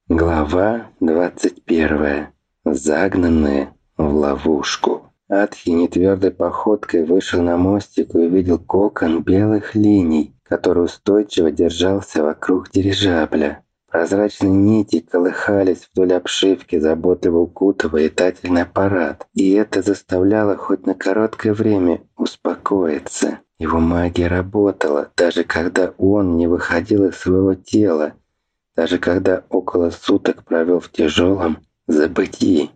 Глава 21. Загнанные в ловушку. Атхи нетвердой походкой вышел на мостик и увидел кокон белых линий, который устойчиво держался вокруг дирижабля. Прозрачные нити колыхались вдоль обшивки, заботливо укутывая летательный аппарат, и это заставляло хоть на короткое время успокоиться. Его магия работала, даже когда он не выходил из своего тела, даже когда около суток провел в тяжелом забытии.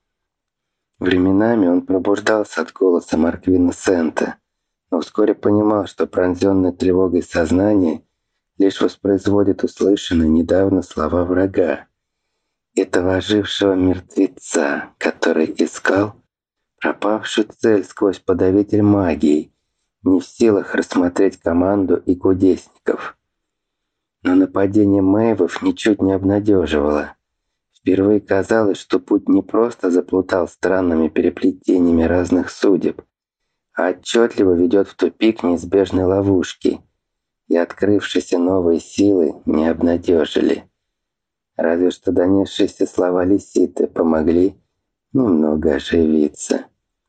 Временами он пробуждался от голоса Марквина Сента, но вскоре понимал, что пронзенное тревогой сознание лишь воспроизводит услышанные недавно слова врага, этого ожившего мертвеца, который искал пропавшую цель сквозь подавитель магии, не в силах рассмотреть команду и кудесников. Но нападение Мэйвов ничуть не обнадеживало. Впервые казалось, что путь не просто заплутал странными переплетениями разных судеб, а отчетливо ведет в тупик неизбежной ловушки, и открывшиеся новые силы не обнадежили. Разве что донесшиеся слова Лиситы помогли немного оживиться.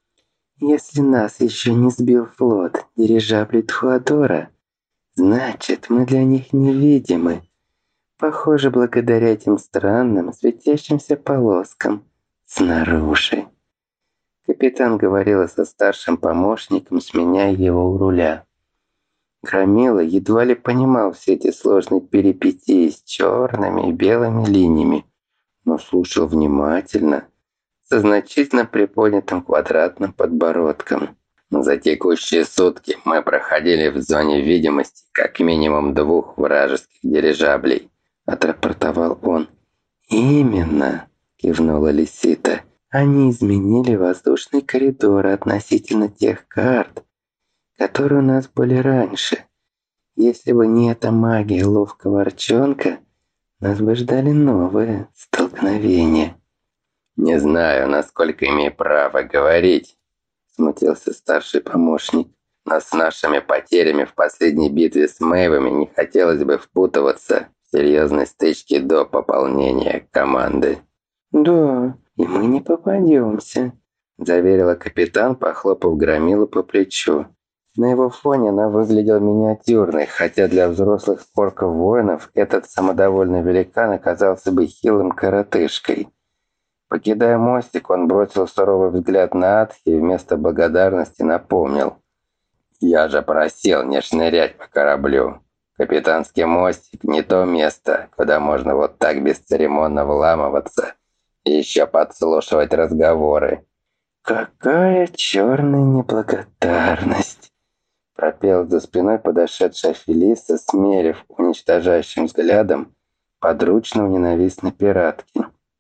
«Если нас еще не сбил флот дирижаблей Тхуадора, значит, мы для них невидимы. Похоже, благодаря этим странным светящимся полоскам снаружи». Капитан говорила со старшим помощником, сменяя его у руля. Громила едва ли понимал все эти сложные перипетии с черными и белыми линиями, но слушал внимательно, со значительно приподнятым квадратным подбородком. За текущие сутки мы проходили в зоне видимости как минимум 2 вражеских дирижаблей, отрапортовал он. «Именно», — кивнула Лисита. «Они изменили воздушный коридор относительно тех карт, которые у нас были раньше. Если бы не эта магия ловкого арчонка, нас бы ждали новые столкновения». «Не знаю, насколько имею право говорить», — смутился старший помощник. «Но с нашими потерями в последней битве с Мэйвами не хотелось бы впутываться в серьезной стычки до пополнения команды». «Да, и мы не попадемся», — заверила капитан, похлопав Громилу по плечу. На его фоне она выглядела миниатюрной, хотя для взрослых орков-воинов этот самодовольный великан оказался бы хилым коротышкой. Покидая мостик, он бросил суровый взгляд на Атхи и вместо благодарности напомнил. «Я же просил не шнырять по кораблю. Капитанский мостик – не то место, куда можно вот так бесцеремонно вламываться и еще подслушивать разговоры». «Какая черная неблагодарность!» – пропел за спиной подошедшая Фелиса, смерив уничтожающим взглядом подручного ненавистной пиратки.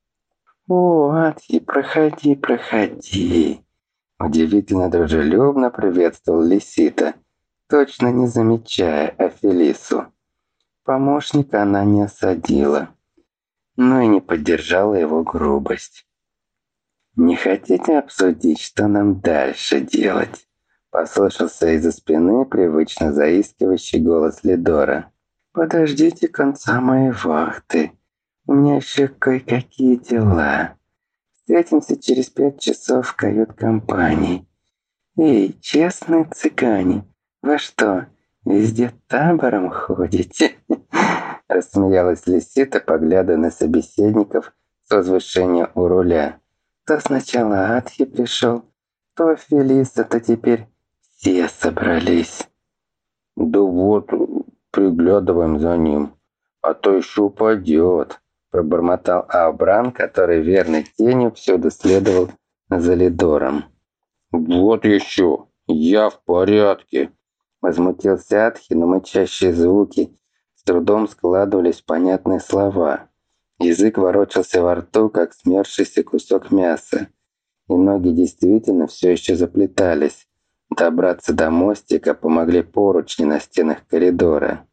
«О, Атхи, проходи, проходи!» Удивительно дружелюбно приветствовал Лисита, точно не замечая Афелису. Помощника она не осадила, но и не поддержала его грубость. «Не хотите обсудить, что нам дальше делать?» Послышался из-за спины привычно заискивающий голос Лидора. «Подождите конца моей вахты. У меня еще кое-какие дела. Встретимся через 5 часов в кают-компании. Эй, честные цыгане, вы что, везде табором ходите?» Рассмеялась Лисита, поглядывая на собеседников с возвышения у руля. То сначала Атхи пришел, то Фелиса, то теперь все собрались. «Да вот, приглядываем за ним, а то еще упадет», пробормотал Аобран, который верной тенью всюду следовал за Лидором. «Вот еще, я в порядке», возмутился Атхи, но мычащие звуки с трудом складывались в понятные слова. Язык ворочался во рту, как смерзшийся кусок мяса, и ноги действительно все еще заплетались. Добраться до мостика помогли поручни на стенах коридора.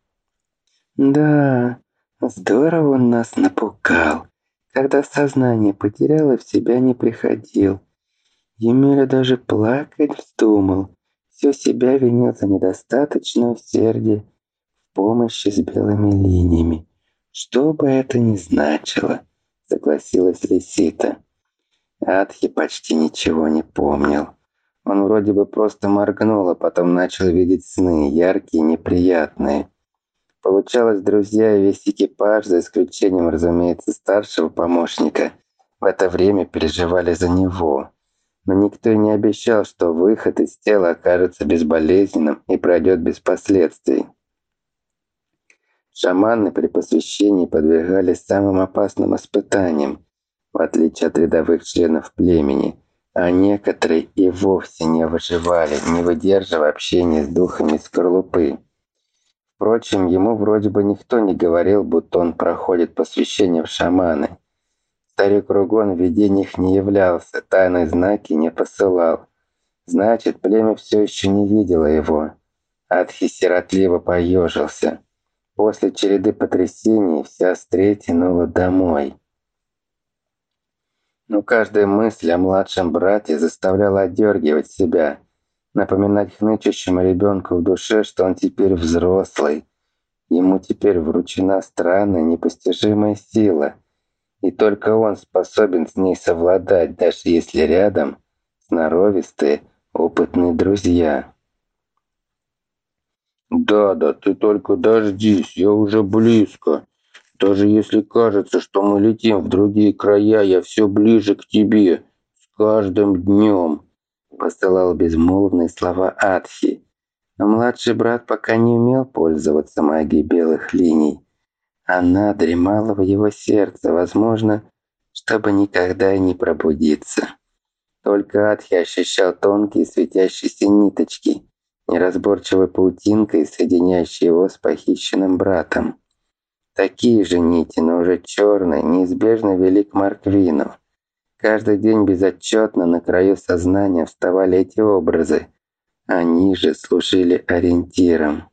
«Да, здорово он нас напугал. Когда сознание потерял и в себя не приходил. Емеля даже плакать вздумал. Все себя винил за недостаточное усердие в помощи с белыми линиями. «Что бы это ни значило», — согласилась Лисита. Адхи почти ничего не помнил. Он вроде бы просто моргнул, а потом начал видеть сны, яркие, неприятные. Получалось, друзья и весь экипаж, за исключением, разумеется, старшего помощника, в это время переживали за него. Но никто и не обещал, что выход из тела окажется безболезненным и пройдет без последствий. Шаманы при посвящении подвергались самым опасным испытаниям, в отличие от рядовых членов племени, а некоторые и вовсе не выживали, не выдерживая общения с духами скорлупы. Впрочем, ему вроде бы никто не говорил, будто он проходит посвящение в шаманы. Старик Ругон в видениях не являлся, тайные знаки не посылал. Значит, племя все еще не видело его. Адхи сиротливо поежился. После череды потрясений вся стрель тянула домой. Но каждая мысль о младшем брате заставляла отдергивать себя, напоминать хнычущему ребенку в душе, что он теперь взрослый. Ему теперь вручена странная, непостижимая сила, и только он способен с ней совладать, даже если рядом сноровистые, опытные друзья. «Да, ты только дождись, я уже близко. Даже если кажется, что мы летим в другие края, я все ближе к тебе, с каждым днем», — посылал безмолвные слова Адхи. Но младший брат пока не умел пользоваться магией белых линий. Она дремала в его сердце, возможно, чтобы никогда и не пробудиться. Только Адхи ощущал тонкие светящиеся ниточки, неразборчивой паутинкой, соединяющей его с похищенным братом. Такие же нити, но уже черные, неизбежно вели к Марквину. Каждый день безотчетно на краю сознания вставали эти образы. Они же служили ориентиром.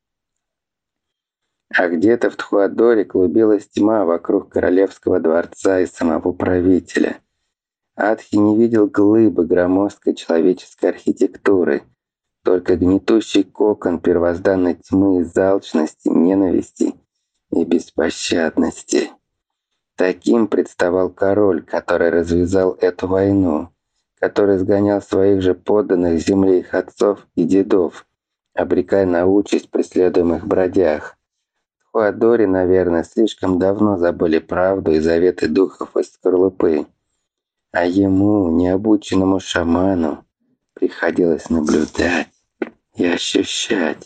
А где-то в Тхуадоре клубилась тьма вокруг королевского дворца и самого правителя. Адхи не видел глыбы громоздкой человеческой архитектуры, только гнетущий кокон первозданной тьмы из алчности, ненависти и беспощадности. Таким представал король, который развязал эту войну, который сгонял своих же подданных с земли их отцов и дедов, обрекая на участь преследуемых бродяг. В Хуадоре, наверное, слишком давно забыли правду и заветы духов из скорлупы. А ему, необученному шаману, приходилось наблюдать и ощущать.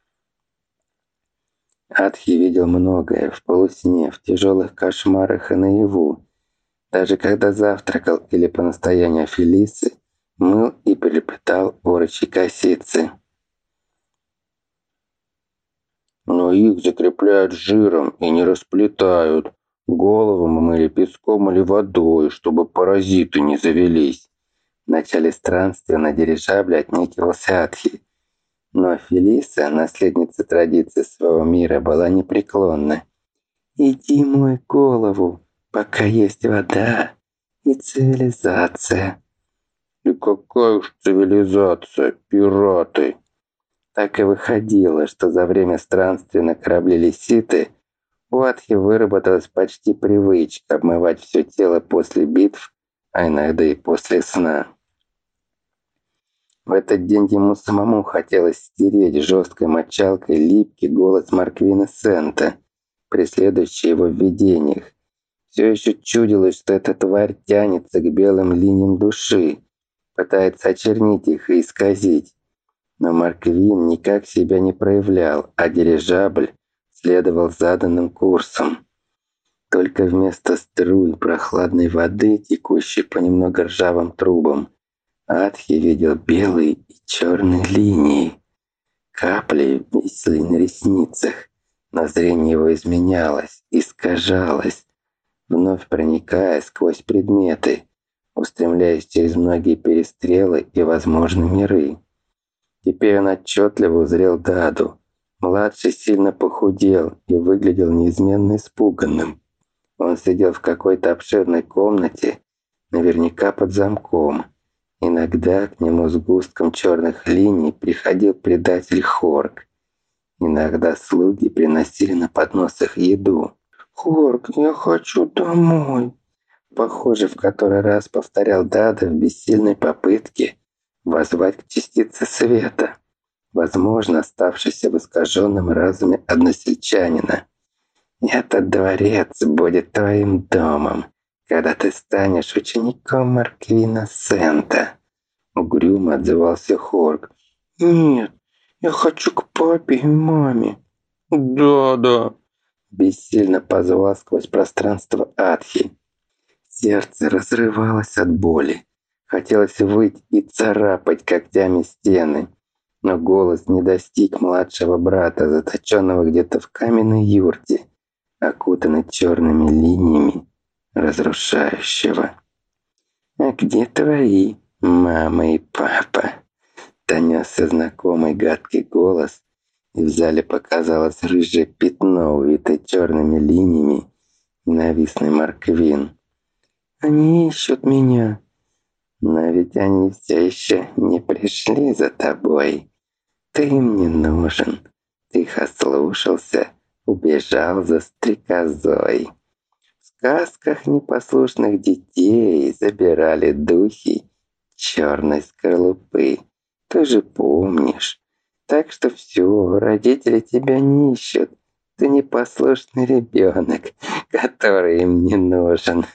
Адхи видел многое в полусне, в тяжелых кошмарах и наяву. Даже когда завтракал или по настоянию Фелисы, мыл и переплетал орочьи косицы. Но их закрепляют жиром и не расплетают. Голову мы мыли песком или водой, чтобы паразиты не завелись. В начале странствия на дирижабле отнекивался Адхи. Но Фелиса, наследница традиций своего мира, была непреклонна. «Иди мой голову, пока есть вода и цивилизация». «И какая уж цивилизация, пираты!» Так и выходило, что за время странствия на корабле Лиситы у Адхи выработалась почти привычка обмывать все тело после битв, а иногда и после сна. В этот день ему самому хотелось стереть жесткой мочалкой липкий голос Марквина Сента, преследующий его в видениях. Все еще чудилось, что эта тварь тянется к белым линиям души, пытается очернить их и исказить. Но Марквин никак себя не проявлял, а дирижабль следовал заданным курсом. Только вместо струй прохладной воды, текущей по немного ржавым трубам, Адхи видел белые и черные линии. Капли висли на ресницах, но зрение его изменялось, искажалось, вновь проникая сквозь предметы, устремляясь через многие перестрелы и возможные миры. Теперь он отчетливо узрел Даду. Младший сильно похудел и выглядел неизменно испуганным. Он сидел в какой-то обширной комнате, наверняка под замком. Иногда к нему с густком черных линий приходил предатель Хорк. Иногда слуги приносили на подносах еду. «Хорк, я хочу домой!» Похоже, в который раз повторял Дада в бессильной попытке воззвать к частице света, возможно, оставшейся в искаженном разуме односельчанина. «Этот дворец будет твоим домом, когда ты станешь учеником Марквина Сента», — угрюмо отзывался Хорк. «Нет, я хочу к папе и маме». «Да-да», — бессильно позвал сквозь пространство Атхи. Сердце разрывалось от боли. Хотелось выть и царапать когтями стены. Но голос не достиг младшего брата, заточенного где-то в каменной юрте, окутанной черными линиями разрушающего. «А где твои мама и папа?» Донесся знакомый гадкий голос, и в зале показалось рыжее пятно, увитое черными линиями, ненавистный Марквин. «Они ищут меня». «Но ведь они все еще не пришли за тобой. Ты им не нужен. Ты их ослушался, убежал за стрекозой. В сказках непослушных детей забирали духи черной скорлупы. Ты же помнишь. Так что все, родители тебя не ищут. Ты непослушный ребенок, который им не нужен».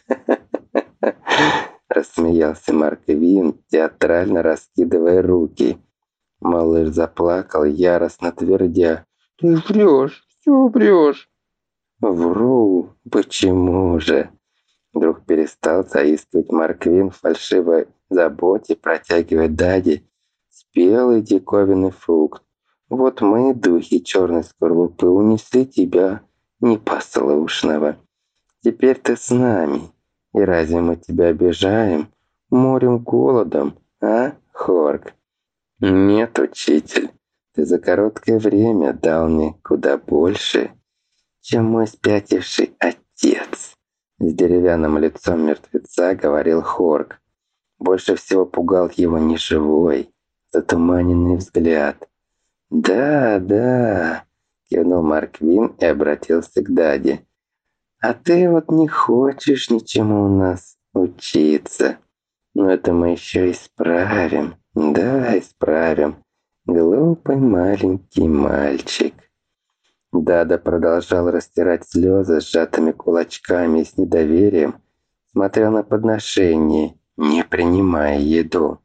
Рассмеялся Марквин, театрально раскидывая руки. Малыш заплакал, яростно твердя: «Ты врешь, все врешь». «Вру, почему же?» Вдруг перестал заискивать Марквин в фальшивой заботе, протягивая Даде спелый диковинный фрукт. «Вот мы, духи черной скорлупы, унесли тебя, непослушного. Теперь ты с нами. И разве мы тебя обижаем? Морем голодом, а, Хорк?» «Нет, учитель, ты за короткое время дал мне куда больше, чем мой спятивший отец», — с деревянным лицом мертвеца говорил Хорк. Больше всего пугал его неживой, затуманенный взгляд. «Да, да», — кивнул Марквин и обратился к Даде. «А ты вот не хочешь ничему у нас учиться. Но это мы еще исправим. Да, исправим. Глупый маленький мальчик». Дада продолжал растирать слезы сжатыми кулачками и с недоверием смотрел на подношение, не принимая еду.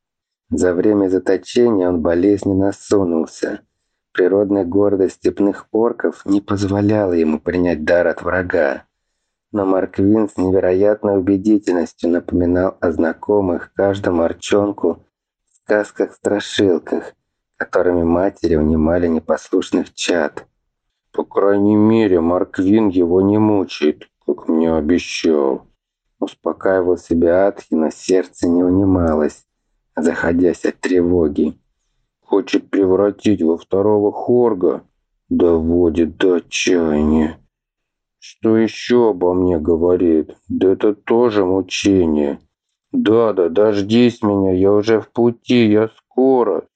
За время заточения он болезненно осунулся. Природная гордость степных орков не позволяла ему принять дар от врага. Но Марквин с невероятной убедительностью напоминал о знакомых каждому орчонку в сказках-страшилках, которыми матери унимали непослушных чад. «По крайней мере, Марквин его не мучает, как мне обещал», — успокаивал себя Атхи, но сердце не унималось, заходясь от тревоги. «Хочет превратить во второго Хорга, доводит до отчаяния. Что еще обо мне говорит? Да это тоже мучение. Да, дождись меня, я уже в пути, я скоро.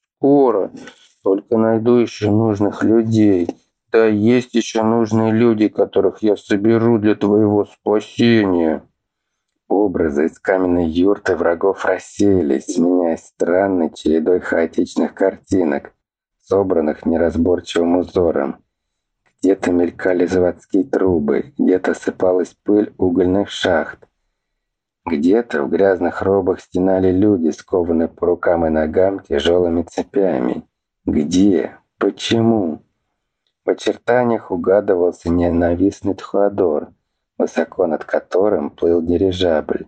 Только найду еще нужных людей. Да, есть еще нужные люди, которых я соберу для твоего спасения». Образы из каменной юрты врагов рассеялись, сменяясь странной чередой хаотичных картинок, собранных неразборчивым узором. Где-то мелькали заводские трубы, где-то сыпалась пыль угольных шахт. Где-то в грязных робах стенали люди, скованные по рукам и ногам тяжелыми цепями. Где? Почему? В очертаниях угадывался ненавистный Тхуадор, высоко над которым плыл дирижабль.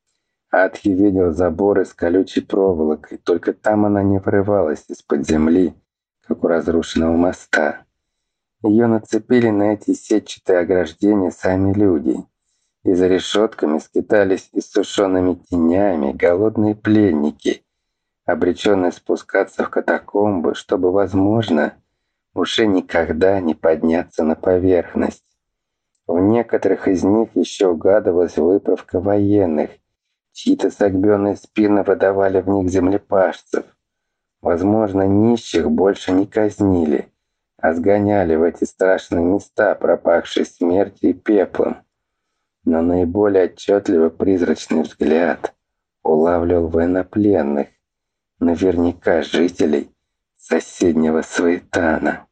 Атхи видел заборы с колючей проволокой, только там она не врывалась из-под земли, как у разрушенного моста. Ее нацепили на эти сетчатые ограждения сами люди. И за решетками скитались иссушенными тенями голодные пленники, обреченные спускаться в катакомбы, чтобы, возможно, уже никогда не подняться на поверхность. В некоторых из них еще угадывалась выправка военных, чьи-то согбенные спины выдавали в них землепашцев. Возможно, нищих больше не казнили, а сгоняли в эти страшные места, пропахшие смертью и пеплом. Но наиболее отчетливо призрачный взгляд улавливал военнопленных, наверняка жителей соседнего Суэтана.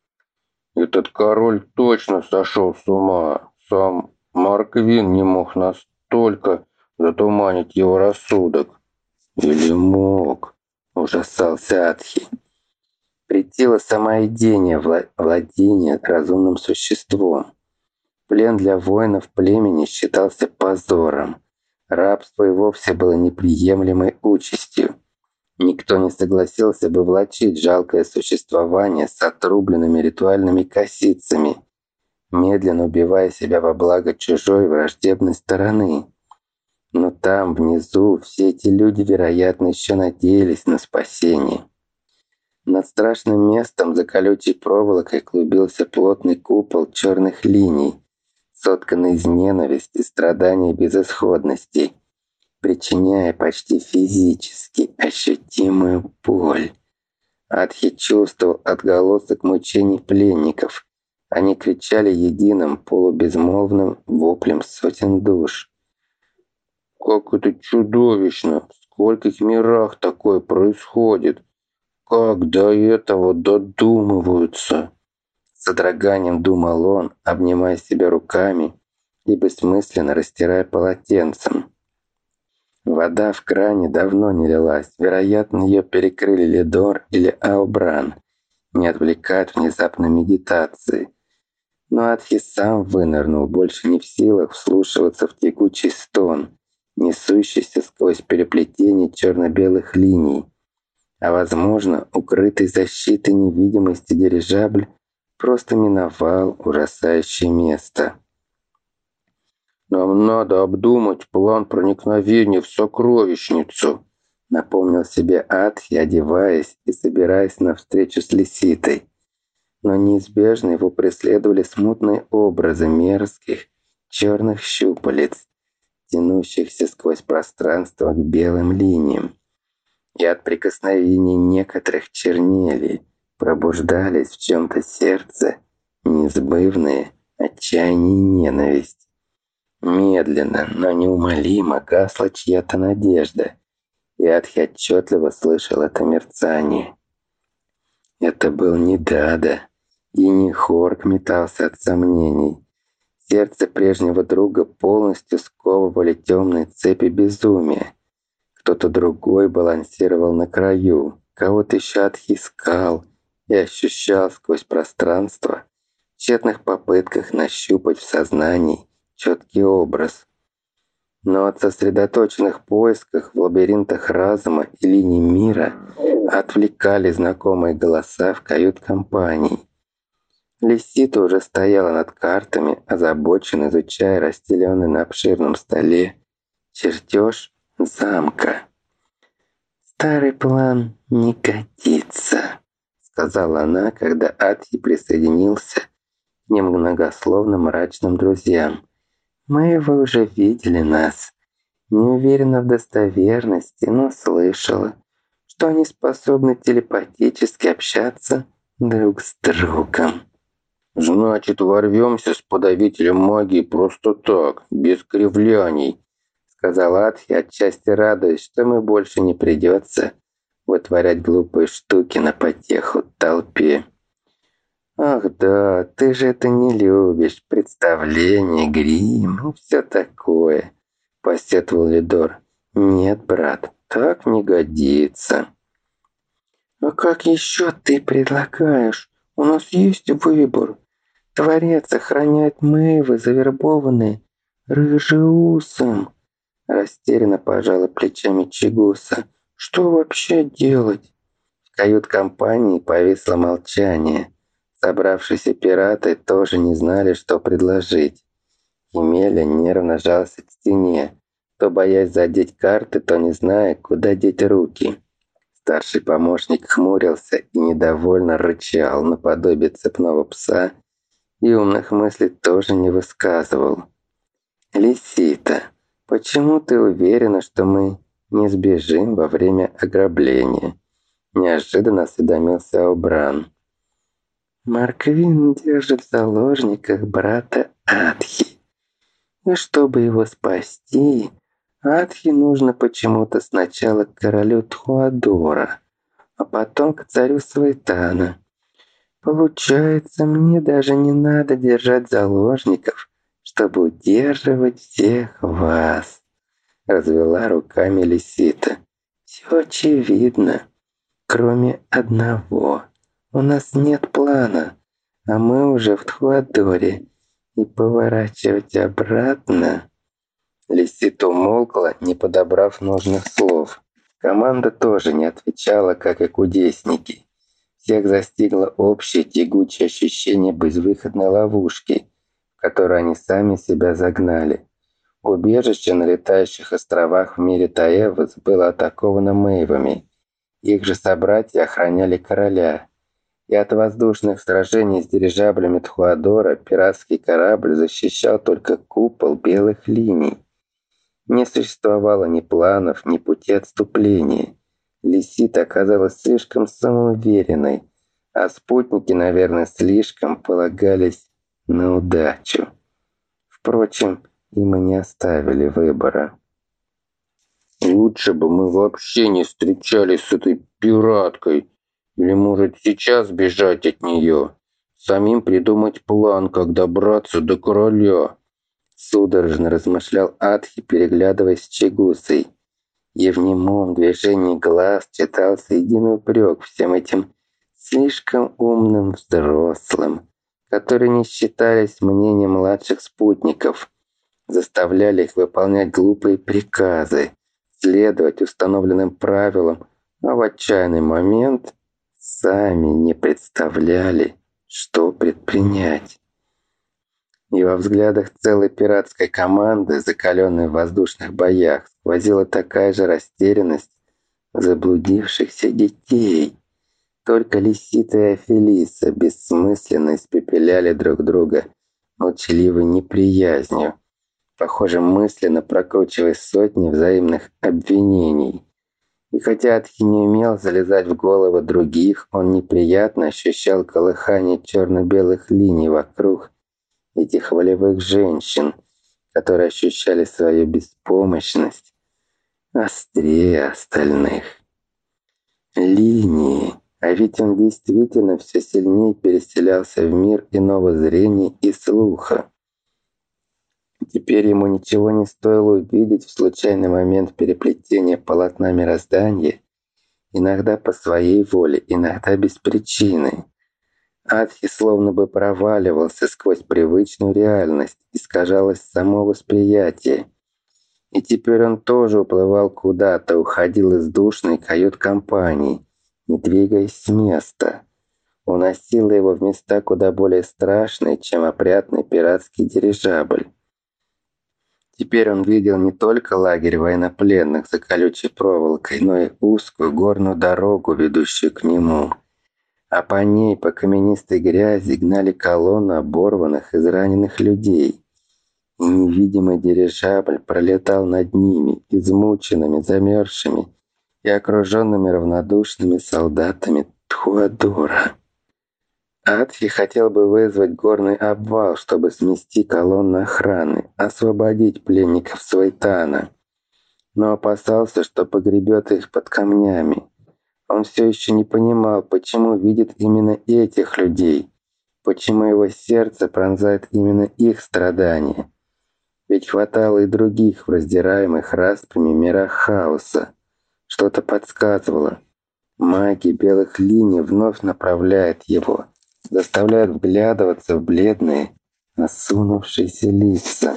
Этот король точно сошел с ума. Сам Марквин не мог настолько затуманить его рассудок. Или мог, ужасался Атхи. Претило самоедение владения разумным существом. Плен для воинов племени считался позором. Рабство и вовсе было неприемлемой участью. Никто не согласился бы влачить жалкое существование с отрубленными ритуальными косицами, медленно убивая себя во благо чужой враждебной стороны. Но там, внизу, все эти люди, вероятно, еще надеялись на спасение. Над страшным местом за колючей проволокой клубился плотный купол черных линий, сотканный из ненависти, страданий и безысходности, причиняя почти физически ощутимую боль. Атхи чувствовал отголосок мучений пленников. Они кричали единым полубезмолвным воплем сотен душ. «Как это чудовищно! В скольких мирах такое происходит! Как до этого додумываются!» С содроганием думал он, обнимая себя руками и бессмысленно растирая полотенцем. Вода в кране давно не лилась. Вероятно, ее перекрыли Лидор или Аубран. Не отвлекает от внезапной медитации. Но Атхи сам вынырнул, больше не в силах вслушиваться в текучий стон, несущийся сквозь переплетение черно-белых линий. А возможно, укрытый защитой невидимости дирижабль просто миновал ужасающее место. «Нам надо обдумать план проникновения в сокровищницу», напомнил себе Атхи, одеваясь и собираясь на встречу с Лиситой. Но неизбежно его преследовали смутные образы мерзких черных щупалец, тянущихся сквозь пространство к белым линиям. И от прикосновений некоторых чернели пробуждались в чем-то сердце неизбывные отчаяние и ненависть. Медленно, но неумолимо гасла чья-то надежда, и Атхи отчетливо слышал это мерцание. Это был не Дада, и не Хорк метался от сомнений. Сердце прежнего друга полностью сковывали темные цепи безумия. Кто-то другой балансировал на краю, кого-то еще Атхи искал и ощущал сквозь пространство в тщетных попытках нащупать в сознании четкий образ. Но от сосредоточенных поисков в лабиринтах разума и линий мира отвлекали знакомые голоса в кают-компании. Лисита уже стояла над картами, озабоченно изучая расстеленный на обширном столе чертеж замка. «Старый план не годится», — сказала она, когда Атхи присоединился к немногословно мрачным друзьям. «Мы его уже видели нас. Не уверена в достоверности, но слышала, что они способны телепатически общаться друг с другом». «Значит, ворвемся с подавителем магии просто так, без кривляний», сказал Атхи, отчасти радуясь, что ему больше не придется вытворять глупые штуки на потеху толпе. «Ах да, ты же это не любишь, представление, грим и все такое», посетовал Лидор. «Нет, брат, так не годится». «А как еще ты предлагаешь? У нас есть выбор. Творец охраняет Мэйвы, завербованные Рыжеусом». Растерянно пожала плечами Чигуса. «Что вообще делать?» В кают-компании повисло молчание. Собравшиеся пираты тоже не знали, что предложить. Емеля нервно жался к стене, то боясь задеть карты, то не зная, куда деть руки. Старший помощник хмурился и недовольно рычал, наподобие цепного пса, и умных мыслей тоже не высказывал. «Лисита, почему ты уверена, что мы не сбежим во время ограбления?» Неожиданно осведомился Обран. Марквин держит в заложниках брата Атхи. И чтобы его спасти, Атхи нужно почему-то сначала к королю Тхуадора, а потом к царю Свейтана. Получается, мне даже не надо держать заложников, чтобы удерживать всех вас. Развела руками Лисита. Все очевидно, кроме одного. У нас нет плана, а мы уже в Тхуадоре. И поворачивать обратно... Лисита умолкла, не подобрав нужных слов. Команда тоже не отвечала, как и кудесники. Всех застигло общее тягучее ощущение безвыходной ловушки, в которую они сами себя загнали. Убежище на летающих островах в мире Таэвос было атаковано мейвами. Их же собратья охраняли короля. И от воздушных сражений с дирижаблями Тхуадора пиратский корабль защищал только купол белых линий. Не существовало ни планов, ни пути отступления. Лисита оказалась слишком самоуверенной, а спутники, наверное, слишком полагались на удачу. Впрочем, им и не оставили выбора. «Лучше бы мы вообще не встречались с этой пираткой. Или, может, сейчас бежать от нее? Самим придумать план, как добраться до короля?» Судорожно размышлял Атхи, переглядываясь с Чигусой. И в немом движении глаз читался единый упрек всем этим слишком умным взрослым, которые не считались мнением младших спутников, заставляли их выполнять глупые приказы, следовать установленным правилам, а в отчаянный момент сами не представляли, что предпринять. И во взглядах целой пиратской команды, закаленной в воздушных боях, сквозила такая же растерянность заблудившихся детей. Только Лисита и Афелиса бессмысленно испепеляли друг друга молчаливой неприязнью, похоже, мысленно прокручивая сотни взаимных обвинений. И хотя Атхи не умел залезать в головы других, он неприятно ощущал колыхание черно-белых линий вокруг этих волевых женщин, которые ощущали свою беспомощность острее остальных. Линии. А ведь он действительно все сильнее переселялся в мир иного зрения и слуха. Теперь ему ничего не стоило увидеть в случайный момент переплетения полотна мироздания, иногда по своей воле, иногда без причины. Атхи словно бы проваливался сквозь привычную реальность, искажалось само восприятие. И теперь он тоже уплывал куда-то, уходил из душной кают-компании, не двигаясь с места. Уносило его в места куда более страшные, чем опрятный пиратский дирижабль. Теперь он видел не только лагерь военнопленных за колючей проволокой, но и узкую горную дорогу, ведущую к нему. А по ней, по каменистой грязи, гнали колонну оборванных, израненных людей. И невидимый дирижабль пролетал над ними, измученными, замерзшими и окруженными равнодушными солдатами Тхуадора. Атхи хотел бы вызвать горный обвал, чтобы смести колонну охраны, освободить пленников Свейтана, но опасался, что погребет их под камнями. Он все еще не понимал, почему видит именно этих людей, почему его сердце пронзает именно их страдания. Ведь хватало и других в раздираемых распрями мирах хаоса. Что-то подсказывало. Магия белых линий вновь направляет его, заставляет вглядываться в бледные, осунувшиеся лица.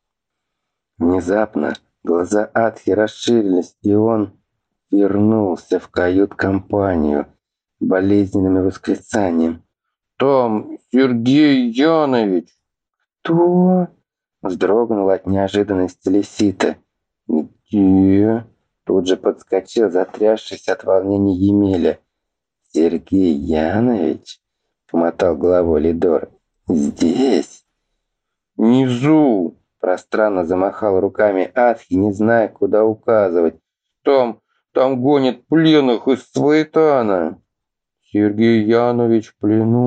Внезапно глаза Атхи расширились, и он вернулся в кают-компанию болезненными восклицанием. «Там Сергей Янович!» «Кто?» — вздрогнула от неожиданности Лисита. «Где?» — тут же подскочил, затрясшись от волнения Емеля. «Сергей Янович?» — помотал головой Лидор. «Здесь?» «Внизу!» — пространно замахал руками Атхи, не зная, куда указывать. Там гонят пленных из Свейтана». «Сергей Янович в плену?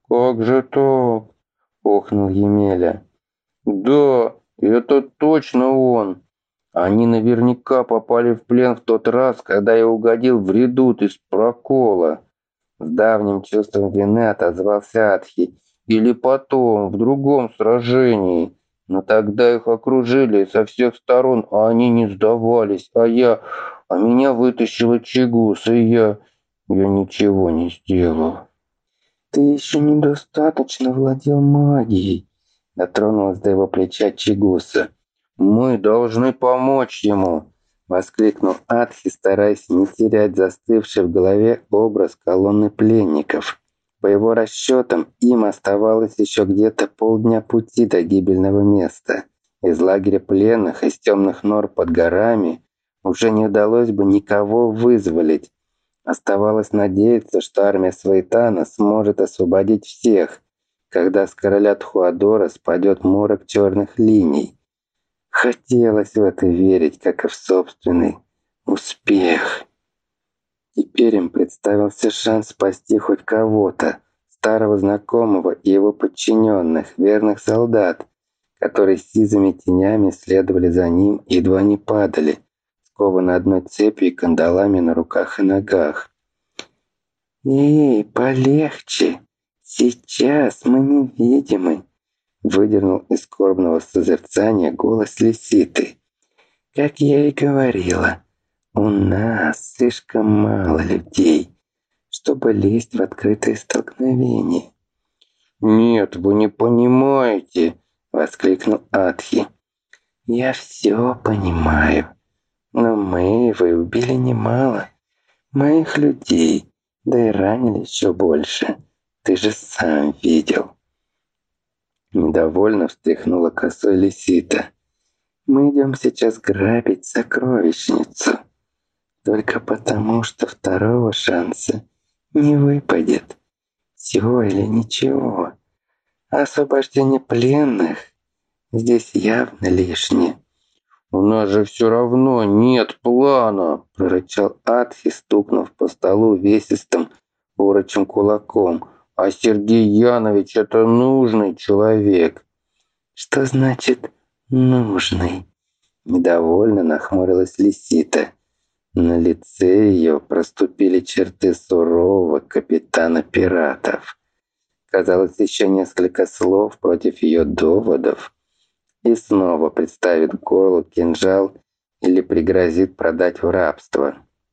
«Как же так?» – охнул Емеля. «Да, это точно он. Они наверняка попали в плен в тот раз, когда я угодил в редут из прокола». С давним чувством вины отозвался Атхи. «Или потом, в другом сражении. Но тогда их окружили со всех сторон, а они не сдавались. А меня вытащила Чигус, и я ничего не сделал». «Ты еще недостаточно владел магией», — дотронулась до его плеча Чигуса. «Мы должны помочь ему», — воскликнул Атхи, стараясь не терять застывший в голове образ колонны пленников. По его расчетам, им оставалось еще где-то полдня пути до гибельного места. Из лагеря пленных, из темных нор под горами уже не удалось бы никого вызволить. Оставалось надеяться, что армия Свейтана сможет освободить всех, когда с короля Тхуадора спадет морок черных линий. Хотелось в это верить, как и в собственный успех. Теперь им представился шанс спасти хоть кого-то, старого знакомого и его подчиненных, верных солдат, которые сизыми тенями следовали за ним и едва не падали, скованы одной цепью и кандалами на руках и ногах. «Эй, полегче! Сейчас мы невидимы!» Выдернул из скорбного созерцания голос Лиситы. «Как я и говорила, у нас слишком мало людей, чтобы лезть в открытое столкновение». «Нет, вы не понимаете!» — воскликнул Атхи. «Я все понимаю, но вы убили немало моих людей, да и ранили еще больше. Ты же сам видел». Недовольно встряхнула косой Лисита. «Мы идем сейчас грабить сокровищницу. Только потому, что второго шанса не выпадет. Всего или ничего. Освобождение пленных здесь явно лишнее». «У нас же все равно нет плана!» – прорычал Атхи, стукнув по столу увесистым урочим кулаком. «А Сергей Янович – это нужный человек». «Что значит «нужный»?» – недовольно нахмурилась Лисита. На лице ее проступили черты сурового капитана пиратов. Казалось, еще несколько слов против ее доводов, и снова представит к горлу кинжал или пригрозит продать в рабство.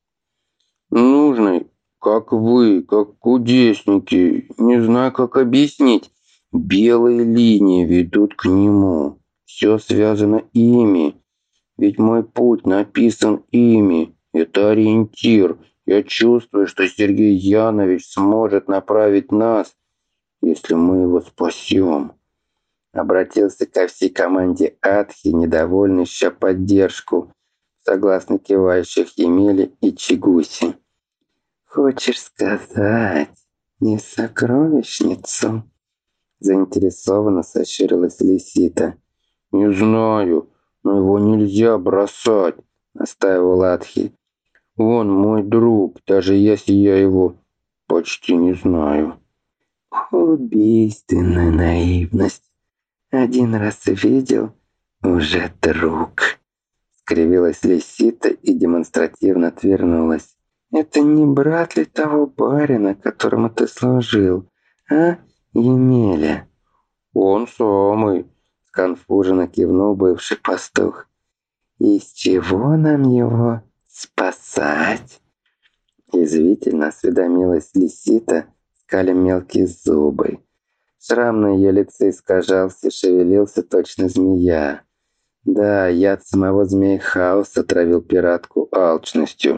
«Нужный, как вы, как кудесники, не знаю, как объяснить. Белые линии ведут к нему. Все связано ими. Ведь мой путь написан ими. Это ориентир. Я чувствую, что Сергей Янович сможет направить нас, если мы его спасем». Обратился ко всей команде Атхи, недовольный, ища поддержку, согласно кивающих Емеле и Чигуси. «Хочешь сказать, не сокровищницу?» Заинтересованно сощурилась Лисита. «Не знаю, но его нельзя бросать», — настаивал Атхи. «Он мой друг, даже если я его почти не знаю». «Убийственная наивность. Один раз видел, уже друг», — скривилась Лисита и демонстративно отвернулась. «Это не брат ли того барина, которому ты служил, а, Емеля?» «Он самый», — сконфуженно кивнул бывший пастух. «Из чего нам его спасать?» Язвительно осведомилась Лисита, скаля мелкие зубы. Шрам на ее лице искажался и шевелился точно змея. Да, яд самого змея хаоса отравил пиратку алчностью.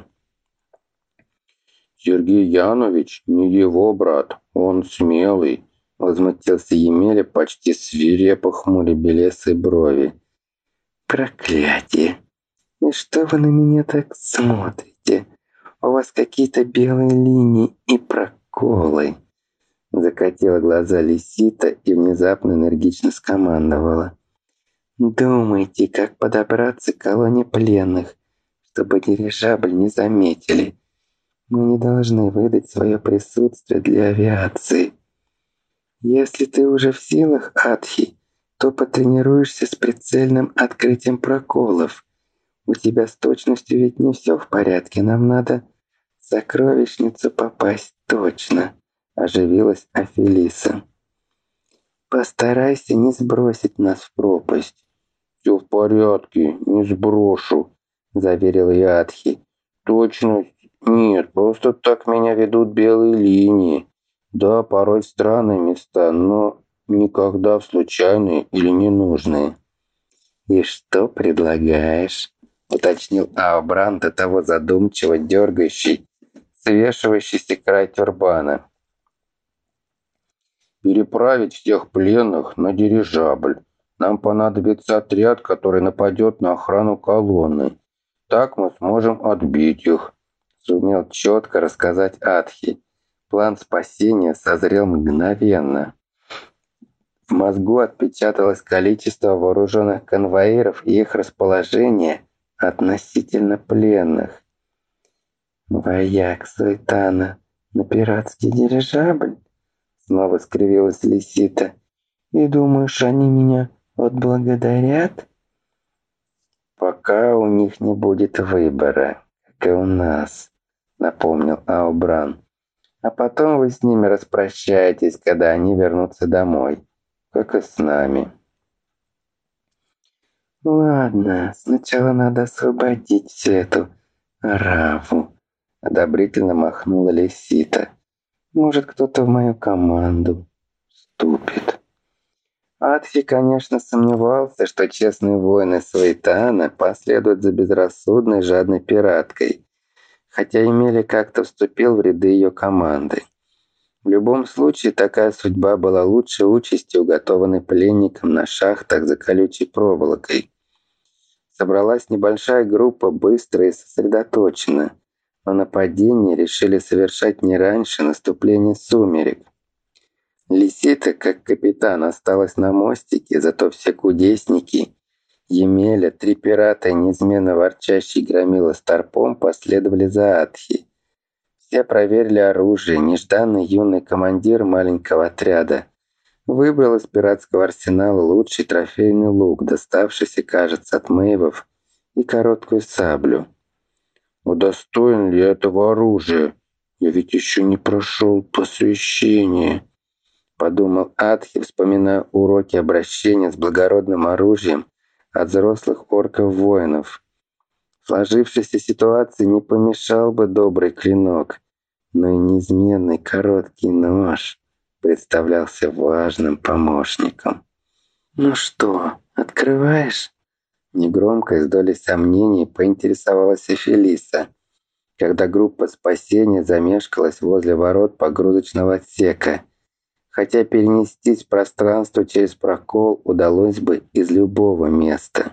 «Сергей Янович не его брат, он смелый», — возмутился Емеля, почти свирепо хмуря белесые брови. «Проклятие! И что вы на меня так смотрите? У вас какие-то белые линии и проколы!» Закатила глаза Лисита и внезапно энергично скомандовала. «Думайте, как подобраться к колонне пленных, чтобы дирижабль не заметили. Мы не должны выдать свое присутствие для авиации». Если ты уже в силах, Атхи, то потренируешься с прицельным открытием проколов. У тебя с точностью ведь не все в порядке, нам надо в сокровищницу попасть точно», – оживилась Афелиса. «Постарайся не сбросить нас в пропасть». «Все в порядке, не сброшу», – заверил я Атхи. «Точность? Нет, просто так меня ведут белые линии. Да, порой в странные места, но никогда в случайные или ненужные». «И что предлагаешь?» – уточнил Аобран, до того задумчиво дергающий, свешивающийся край тюрбана. «Переправить всех пленных на дирижабль. Нам понадобится отряд, который нападет на охрану колонны. Так мы сможем отбить их», – сумел четко рассказать Атхи. План спасения созрел мгновенно. В мозгу отпечаталось количество вооруженных конвоиров и их расположение относительно пленных. «Вояк Суетана на пиратский дирижабль?» Снова скривилась Лисита. «И думаешь, они меня отблагодарят?» «Пока у них не будет выбора, как и у нас», — напомнил Аубран. «А потом вы с ними распрощаетесь, когда они вернутся домой, как и с нами». «Ладно, сначала надо освободить всю эту ораву», — одобрительно махнула Лисита. «Может, кто-то в мою команду вступит». Атхи, конечно, сомневался, что честные воины Суэтана последуют за безрассудной жадной пираткой, хотя Емеля как-то вступил в ряды ее команды. В любом случае, такая судьба была лучшей участью, уготованной пленникам на шахтах за колючей проволокой. Собралась небольшая группа, быстро и сосредоточенно, но нападение решили совершать не раньше наступления сумерек. Лисита, как капитан, осталась на мостике, зато все кудесники, Емеля, 3 пирата и неизменно ворчащий громила Старпом последовали за Атхи. Все проверили оружие. Нежданный юный командир маленького отряда выбрал из пиратского арсенала лучший трофейный лук, доставшийся, кажется, от Мэйвов, и короткую саблю. «Удостоен ли этого оружия? Я ведь еще не прошел посвящение», — подумал Атхи, вспоминая уроки обращения с благородным оружием от взрослых орков-воинов. В сложившейся ситуации не помешал бы добрый клинок, но и неизменный короткий нож представлялся важным помощником. «Ну что, открываешь?» Негромко, и с долей сомнений, поинтересовалась Эфелиса, когда группа спасения замешкалась возле ворот погрузочного отсека. Хотя перенестись в пространство через прокол удалось бы из любого места.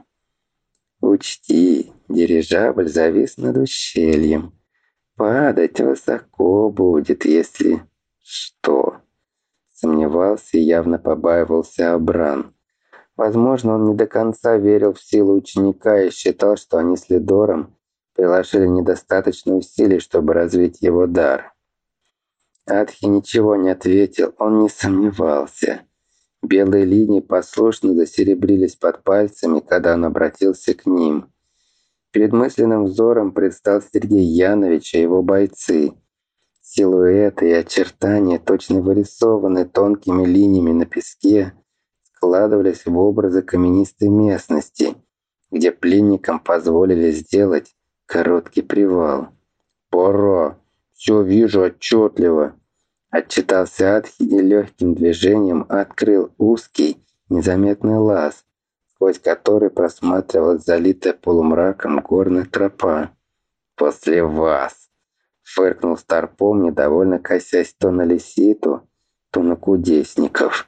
«Учти, дирижабль завис над ущельем. Падать высоко будет, если...» «Что?» Сомневался и явно побаивался Абран. Возможно, он не до конца верил в силу ученика и считал, что они с Лидором приложили недостаточно усилий, чтобы развить его дар. Атхи ничего не ответил, он не сомневался. Белые линии послушно засеребрились под пальцами, когда он обратился к ним. Перед мысленным взором предстал Сергей Янович и его бойцы. Силуэты и очертания, точно вырисованные тонкими линиями на песке, складывались в образы каменистой местности, где пленникам позволили сделать короткий привал. «Пора! Все вижу отчетливо!» Отчитался Атхи и легким движением открыл узкий, незаметный лаз, сквозь который просматривалась залитая полумраком горная тропа. «После вас!» — фыркнул Старпом, недовольно косясь то на Лиситу, то на кудесников.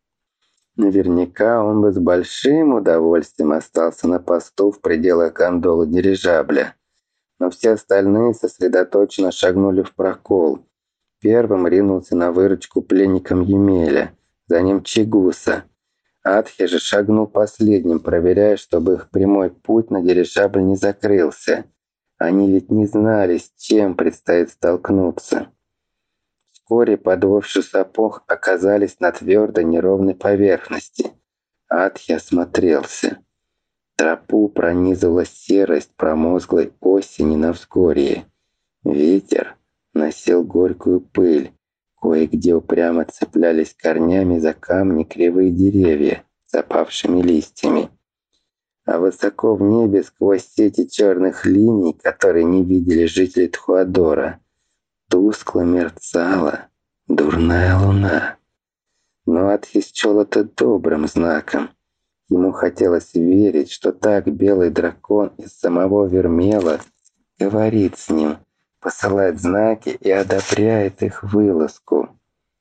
Наверняка он бы с большим удовольствием остался на посту в пределах гондолы дирижабля, но все остальные сосредоточенно шагнули в прокол. Первым ринулся на выручку пленникам Емеля, за ним Чигуса. Атхи же шагнул последним, проверяя, чтобы их прямой путь на дирижабль не закрылся. Они ведь не знали, с чем предстоит столкнуться. Вскоре подошвы сапог оказались на твердой неровной поверхности. Атхи осмотрелся. Тропу пронизывала серость промозглой осени на взгорье. Ветер носил горькую пыль. Кое-где упрямо цеплялись корнями за камни кривые деревья с опавшими листьями. А высоко в небе, сквозь сети черных линий, которые не видели жители Тхуадора, тускло мерцала дурная луна. Но Атхи счел это добрым знаком. Ему хотелось верить, что так белый дракон из самого Вермела говорит с ним, посылает знаки и одобряет их вылазку.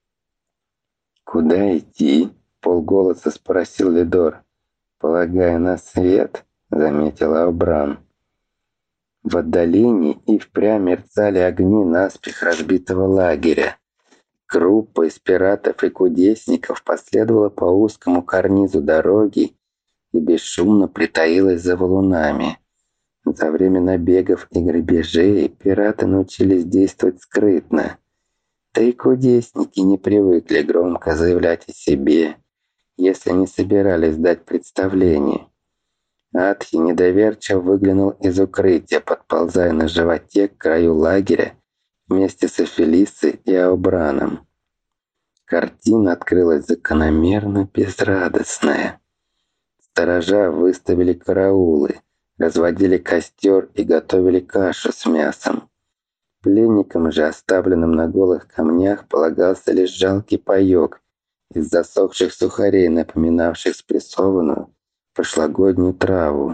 «Куда идти?» — полголоса спросил Лидор. «Полагаю, на свет», — заметила Аубран. В отдалении и впрямь мерцали огни наспех разбитого лагеря. Группа из пиратов и кудесников последовала по узкому карнизу дороги и бесшумно притаилась за валунами. За время набегов и грабежей пираты научились действовать скрытно. Да и кудесники не привыкли громко заявлять о себе, если не собирались дать представление. Атхи недоверчиво выглянул из укрытия, подползая на животе к краю лагеря вместе с Эфелисой и Аубраном. Картина открылась закономерно безрадостная. Сторожа выставили караулы, разводили костер и готовили кашу с мясом. Пленникам же, оставленным на голых камнях, полагался лишь жалкий паёк из засохших сухарей, напоминавших спрессованную прошлогоднюю траву.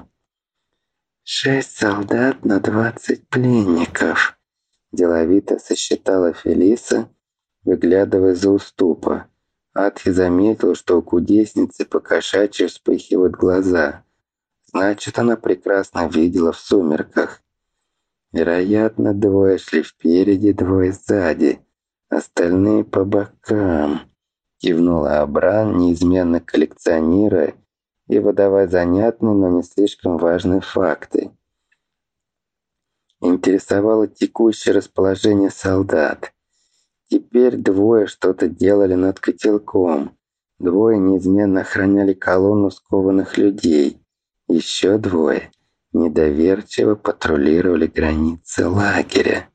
6 солдат на 20 пленников, деловито сосчитала Фелиса, выглядывая за уступа. Атхи заметил, что у кудесницы покошачьи вспыхивают глаза. Значит, она прекрасно видела в сумерках. Вероятно, 2 шли впереди, 2 сзади, остальные по бокам. Кивнула Абран, неизменно коллекционируя и выдавая занятные, но не слишком важные факты. Интересовало текущее расположение солдат. Теперь 2 что-то делали над котелком. 2 неизменно охраняли колонну скованных людей. Еще 2 недоверчиво патрулировали границы лагеря.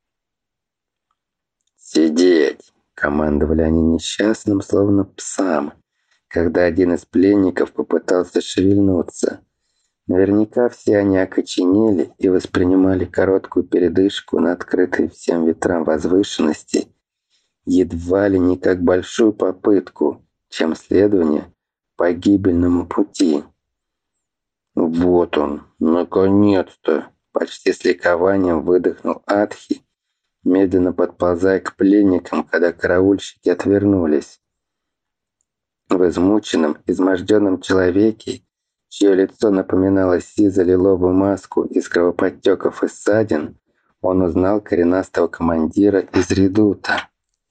«Сидеть!» — командовали они несчастным, словно псам, когда один из пленников попытался шевельнуться. Наверняка все они окоченели и воспринимали короткую передышку на открытой всем ветрам возвышенности едва ли не как большую попытку, чем следование по гибельному пути. «Вот он, наконец-то!» — почти с ликованием выдохнул Атхи, медленно подползая к пленникам, когда караульщики отвернулись. В измученном, изможденном человеке, чье лицо напоминало сизо-лиловую маску из кровоподтеков и ссадин, он узнал коренастого командира из редута.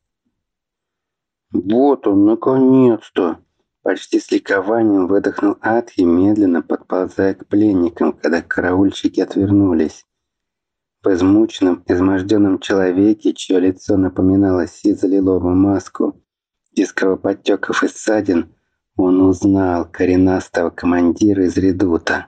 «Вот он, наконец-то!» Почти с ликованием выдохнул Атхи, медленно подползая к пленникам, когда караульщики отвернулись. В измученном, изможденном человеке, чье лицо напоминало сизо-лиловую маску из кровоподтеков и ссадин, он узнал коренастого командира из редута.